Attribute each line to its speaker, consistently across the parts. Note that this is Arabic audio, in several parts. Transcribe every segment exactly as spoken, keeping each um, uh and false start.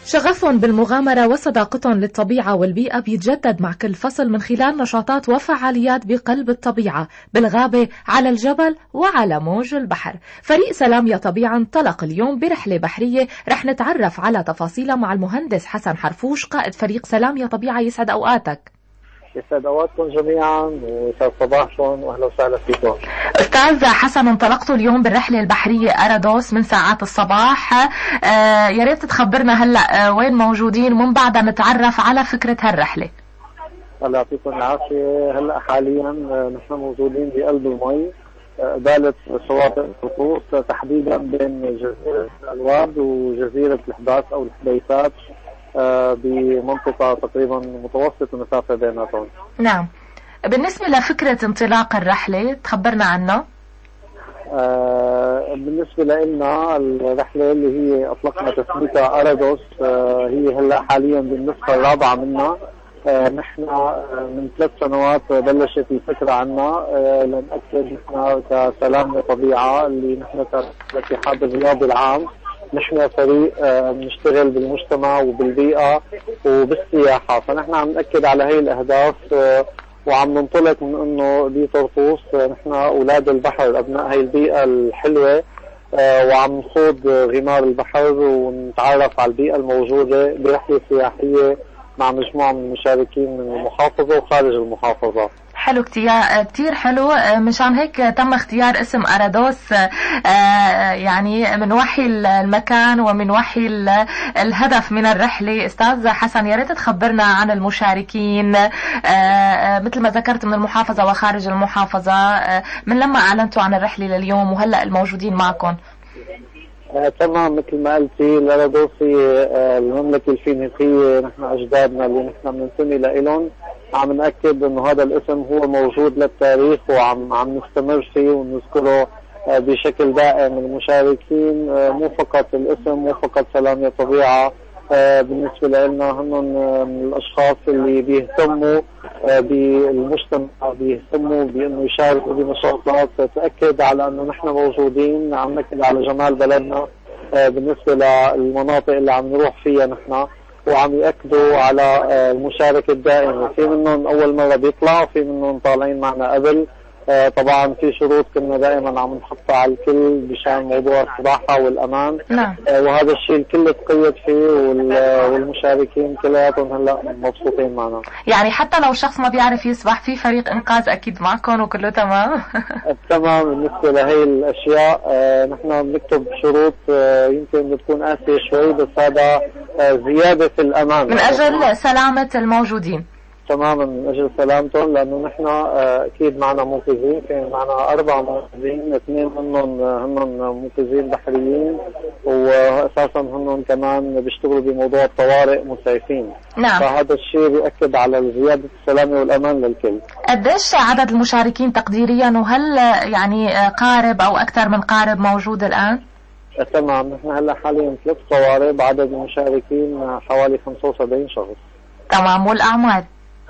Speaker 1: شغفهم بالمغامرة وصداقتهم للطبيعة والبيئة بيتجدد مع كل فصل من خلال نشاطات وفعاليات بقلب الطبيعة، بالغابة، على الجبل، وعلى موج البحر. فريق سلام يا طبيعة انطلق اليوم برحلة بحرية رح نتعرف على تفاصيلها مع المهندس حسن حرفوش قائد فريق سلام يا طبيعة. يسعد أوقاتك.
Speaker 2: يسعد اوقاتكم جميعا ويسعد صباحكم واهلا وسهلا فيكم.
Speaker 1: استاذ حسن، انطلقتوا اليوم بالرحله البحريه أرادوس من ساعات الصباح، آه يا ريت تخبرنا هلا آه وين موجودين ومن بعدها نتعرف على فكره هالرحله.
Speaker 2: الله يعطيكم العافيه. هلا حاليا نحن موجودين بقلب المي قبالة شواطئ الرطوس، تحديدا بين جزيره الواد وجزيره الحداث او الحديثات، آه بمنطقة تقريبا متوسط المسافة بيناتهم.
Speaker 1: نعم. بالنسبة لفكرة انطلاق الرحلة تخبرنا عنها.
Speaker 2: آه بالنسبة لنا الرحلة اللي هي أطلقنا تسميتها أرادوس، آه هي هلا حاليا بالنسخة الرابعة منها. آه نحن من ثلاث سنوات بلشت الفكرة عنا، آه لنأكد نحن كسلام للطبيعة اللي نحن كالاتحاد الرياضي العام، نحن فريق بنشتغل آه بالمجتمع وبالبيئة وبالسياحة، فنحن عم نأكد على هي الأهداف، آه وعم ننطلق من انه بطرطوس آه نحن أولاد البحر أبناء هي البيئة الحلوة، آه وعم نخوض غمار البحر ونتعرف على البيئة الموجودة برحلة سياحية مع مجموعة من المشاركين من المحافظة وخارج المحافظة.
Speaker 1: حلو كتير كتير حلو. مشان هيك تم اختيار اسم أرادوس، يعني من وحي المكان ومن وحي الهدف من الرحلة. استاذ حسن، يا ريت تخبرنا عن المشاركين مثل ما ذكرت من المحافظة وخارج المحافظة، من لما اعلنتوا عن الرحلة لليوم وهلأ الموجودين معكم.
Speaker 2: آه تمام، مثل ما قلتي الأرادوس هي آه المملكة الفينيقية، نحن أجدادنا اللي نحن بننتمي لإلهم. عم نأكد إنه هذا الاسم هو موجود للتاريخ وعم عم نستمر فيه ونذكره آه بشكل دائم. المشاركين آه مو فقط الاسم، مو فقط سلام يا طبيعة، آه بالنسبة لنا هم من الأشخاص اللي بيهتموا آه بالمجتمع، بيهتموا بأنه يشاركوا بنشاطات تأكد على أنه نحن موجودين، عم نأكد على جمال بلدنا آه بالنسبة للمناطق اللي عم نروح فيها نحن، وعم يأكدوا على آه المشاركة الدائمة. في منهم أول مرة بيطلع، في منهم طالعين معنا قبل. آه طبعا في شروط كنا دائما عم نحطها على الكل بشان موضوع الصراحة والأمان.
Speaker 1: نعم.
Speaker 2: آه وهذا الشيء الكل تقيد فيه، والمشاركين كلياتهم هلا مبسوطين معنا.
Speaker 1: يعني حتى لو شخص ما بيعرف يسبح في فريق إنقاذ أكيد معكم وكله تمام.
Speaker 2: تمام. بالنسبة لهي الأشياء آه نحن بنكتب شروط آه يمكن بتكون قاسية شوي، بس هذا آه زيادة في الأمان
Speaker 1: من أجل سلامة الموجودين.
Speaker 2: تماما، من اجل سلامتهم، لانه نحن اكيد معنا منقذين. كان معنا اربع منقذين، اثنين منهم هم منقذين بحريين، واساسا هم كمان بيشتغلوا بموضوع الطوارئ مسعفين.
Speaker 1: نعم.
Speaker 2: فهذا الشيء بيأكد على زياده السلامه والامان للكل.
Speaker 1: قديش عدد المشاركين تقديريا، وهل يعني قارب او اكثر من قارب موجود الان؟
Speaker 2: تمام، نحن هلا حاليا ثلاث قوارب، عدد المشاركين حوالي خمسة وسبعين شخص.
Speaker 1: تمام. والاعمار؟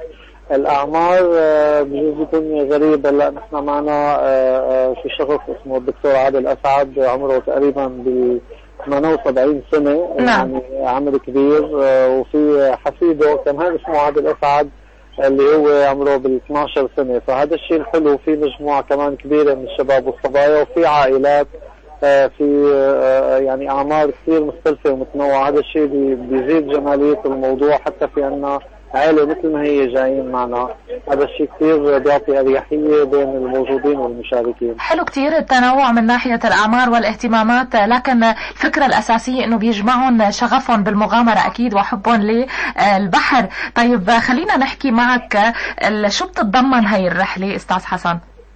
Speaker 2: الأعمار بجوز يكون غريب. هلا نحن معنا في شخص اسمه الدكتور عادل أسعد، عمره تقريبا ب ثمانية وسبعين سنة.
Speaker 1: نعم.
Speaker 2: يعني عمر كبير. وفي حفيده كمان اسمه عادل أسعد اللي هو عمره بال اثنعش سنة. فهذا الشيء الحلو، في مجموعة كمان كبيرة من الشباب والصبايا، وفي عائلات في يعني أعمار كثير مختلفة ومتنوعة. هذا الشيء بيزيد جمالية الموضوع، حتى في عنا عائلة مثل ما هي جايين معنا. هذا الشيء كثير بيعطي أريحية بين الموجودين والمشاركين.
Speaker 1: حلو كثير التنوع من ناحية الأعمار والاهتمامات، لكن الفكرة الأساسية إنه بيجمعهم شغفهم بالمغامرة أكيد وحبهم للبحر. طيب خلينا نحكي معك، شو بتتضمن هاي الرحلة أستاذ حسن؟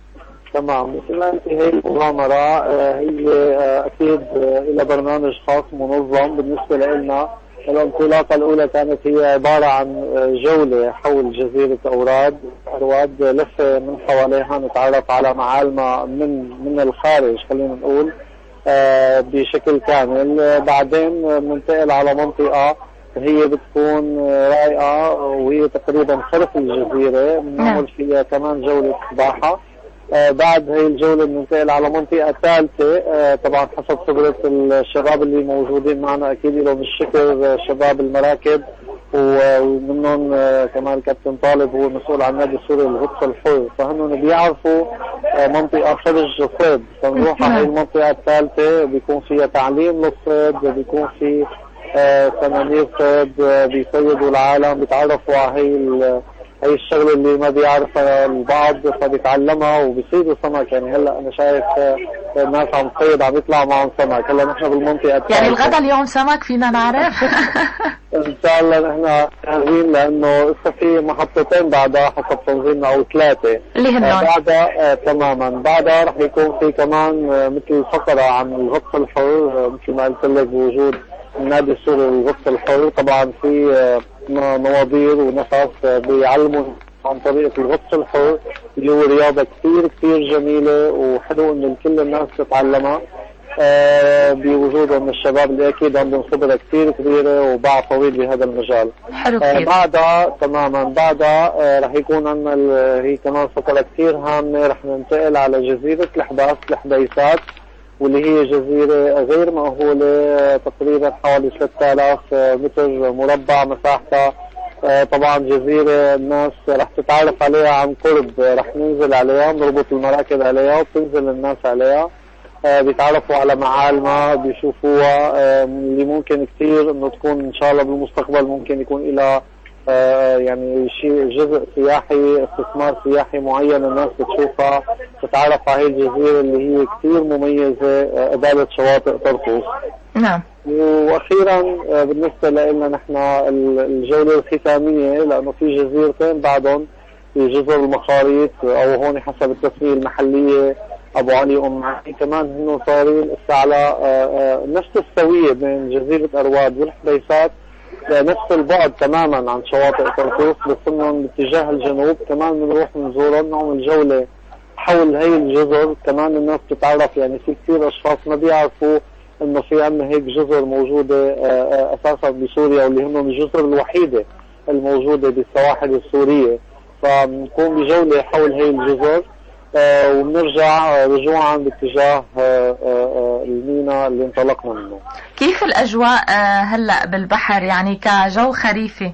Speaker 2: تمام، مثل ما انت هي المغامرة هي أكيد إلى برنامج خاص منظم. بالنسبة لنا الانطلاقة الأولى كانت هي عبارة عن جولة حول جزيرة أوراد أرواد، لفة من حواليها نتعرف على معالمها من من الخارج خلينا نقول آه بشكل كامل. بعدين بننتقل على منطقة هي بتكون رايقة وهي تقريبا خلف الجزيرة، بنعمل فيها كمان جولة سباحة. آه بعد هي الجولة بننتقل على منطقة ثالثة. آه طبعا حسب خبرة الشباب اللي موجودين معنا أكيد لهم الشكر شباب المراكب، ومنهم آه كمان الكابتن طالب هو مسؤول عن النادي السوري للغطس الحر، فهن بيعرفوا آه منطقة خرج الصيد. فنروح على هي المنطقة الثالثة بيكون فيها تعليم للصيد، بيكون في آه سنانير صيد آه بيصيدوا العالم، بيتعرفوا على هي هي الشغله اللي ما بيعرفها البعض فبيتعلمها وبيصيدوا سمك. يعني هلا انا شايف الناس عم تصيد عم يطلع معهم سمك. هلا نحن بالمنطقه
Speaker 1: يعني الغدا اليوم سمك فينا نعرف؟
Speaker 2: ان شاء الله نحن جاهزين لانه لسه في محطتين بعدها حسب تنظيمنا او ثلاثه
Speaker 1: اللي هن
Speaker 2: بعدها. آه تماما بعدها رح يكون في كمان آه مثل فقره عن الغطس الحر، آه مثل ما قلت لك بوجود النادي السوري للغطس الحر. طبعا في آه نوادير وناس بيعلموا عن طريقة الغطس الحر اللي هو رياضة كثير كثير جميلة وحلو انه كل الناس تتعلمها. آه بوجودهم الشباب اللي اكيد عندهم خبرة كثير كبيرة وباع طويل بهذا المجال.
Speaker 1: حلو
Speaker 2: آه
Speaker 1: كثير.
Speaker 2: بعدها تماما بعدها آه رح يكون عندنا هي كمان فقرة كثير هامة، رح ننتقل على جزيرة الحباس الحبيسات، واللي هي جزيرة غير مأهولة تقريبا حوالي ستة آلاف متر مربع مساحتها. طبعا جزيرة الناس رح تتعرف عليها عن قرب، رح ننزل عليها نربط المراكب عليها وبتنزل الناس عليها، بيتعرفوا على معالمها بيشوفوها، اللي ممكن كثير انه تكون ان شاء الله بالمستقبل ممكن يكون إلى آه يعني شيء جزء سياحي استثمار سياحي معين الناس بتشوفها تتعرف على هي الجزيرة اللي هي كثير مميزة، قبالة شواطئ طرطوس.
Speaker 1: نعم.
Speaker 2: واخيرا آه بالنسبة لنا نحن الجولة الختامية، لانه في جزيرتين بعدهم في جزر المخاريط او هون حسب التسمية المحلية ابو علي ام علي، كمان هنو صارين على آه آه نفس السوية بين جزيرة ارواد والحبيسات، نفس البعد تماما عن شواطئ طرطوس، بس انهم باتجاه الجنوب. كمان بنروح بنزورهم نعمل جولة حول هي الجزر. كمان الناس بتتعرف، يعني في كثير اشخاص ما بيعرفوا انه في عندنا هيك جزر موجودة اساسا بسوريا، واللي هم الجزر الوحيدة الموجودة بالسواحل السورية. فبنقوم بجولة حول هي الجزر آه وبنرجع رجوعا باتجاه آه آه الميناء اللي انطلقنا منه.
Speaker 1: كيف الأجواء آه هلأ بالبحر يعني كجو خريفي؟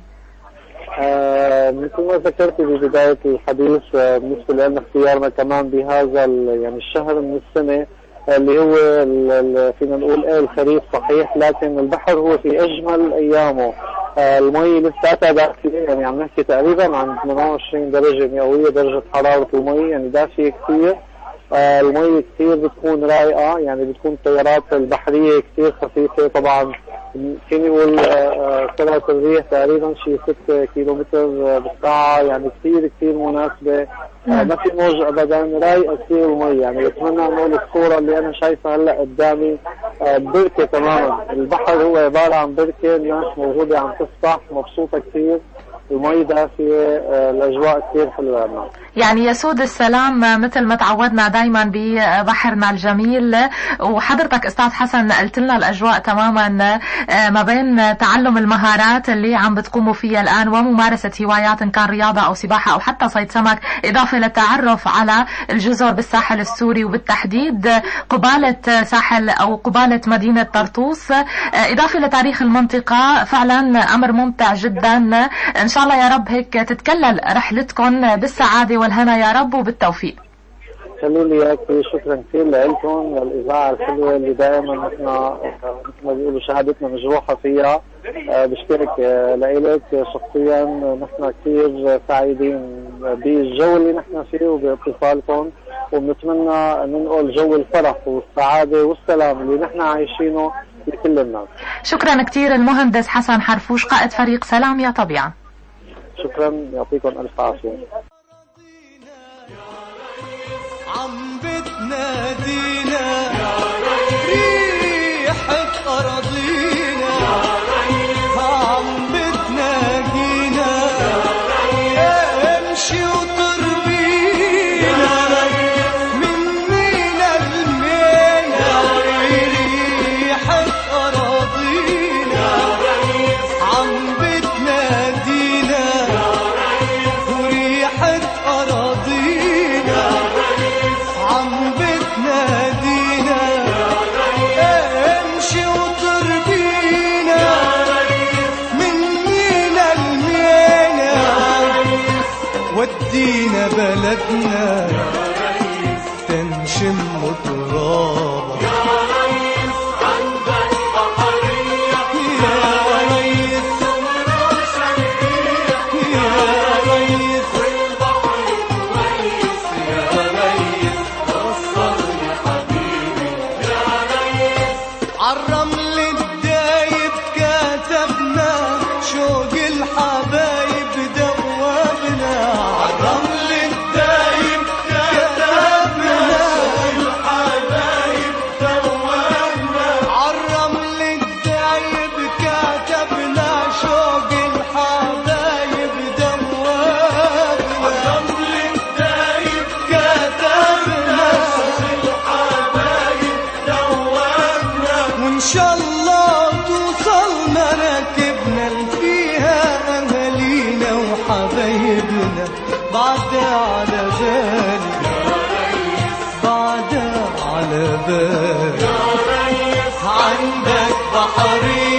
Speaker 2: آه مثل ما ذكرت ببداية الحديث، آه بالنسبة لنا اختيارنا كمان بهذا يعني الشهر من السنة اللي هو فينا نقول ايه الخريف صحيح، لكن البحر هو في اجمل ايامه. آه المي لساتها دافية، يعني عم نحكي تقريبا عن ثمانية وعشرين درجة مئوية درجة حرارة المي، يعني دافية كثير. آه المي كثير بتكون رايقة، يعني بتكون التيارات البحرية كثير خفيفة. طبعا فيني نقول سرعة الريح تقريبا شي ستة كيلومتر بالساعة، يعني كثير كثير مناسبة. آه ما في موج ابدا، رايقة كثير المي. يعني بتمنى نقول الصورة اللي انا شايفها هلا قدامي آه بركة تماما. البحر هو عبارة عن بركة، الناس موجودة عم تسبح مبسوطة كثير، المي دافية، آه الاجواء كثير حلوة عنا.
Speaker 1: يعني يسود السلام مثل ما تعودنا دايما ببحرنا الجميل. وحضرتك استاذ حسن قلت لنا الاجواء تماما ما بين تعلم المهارات اللي عم بتقوموا فيها الان وممارسة هوايات ان كان رياضة او سباحة او حتى صيد سمك، اضافة للتعرف على الجزر بالساحل السوري وبالتحديد قبالة ساحل او قبالة مدينة طرطوس، اضافة لتاريخ المنطقة. فعلا امر ممتع جدا. ان شاء الله يا رب هيك تتكلل رحلتكم بالسعادة والهنا يا رب وبالتوفيق.
Speaker 2: خلوا لي اياك، شكرا كثير لكم للاذاعه الحلوه اللي دائما نحن مثل ما بيقولوا شهادتنا مجروحه فيها. بشكرك لإلك شخصيا، نحن كثير سعيدين بالجو اللي نحن فيه وباتصالكم، وبنتمنى ننقل جو الفرح والسعاده والسلام اللي نحن عايشينه لكل الناس.
Speaker 1: شكرا كثير المهندس حسن حرفوش قائد فريق سلام يا طبيعه.
Speaker 2: شكرا، يعطيكم الف عافيه.
Speaker 3: عم بتنادينا ريحة أراضينا، عم بتناجينا امشي وتربينا من مينا لمينا، ريحة أراضينا عم بتنادينا وريحة أراضينا بلدنا اللي فيها أهالينا وحبايبنا بعدها على بالي بعدها على بالي عندك بحري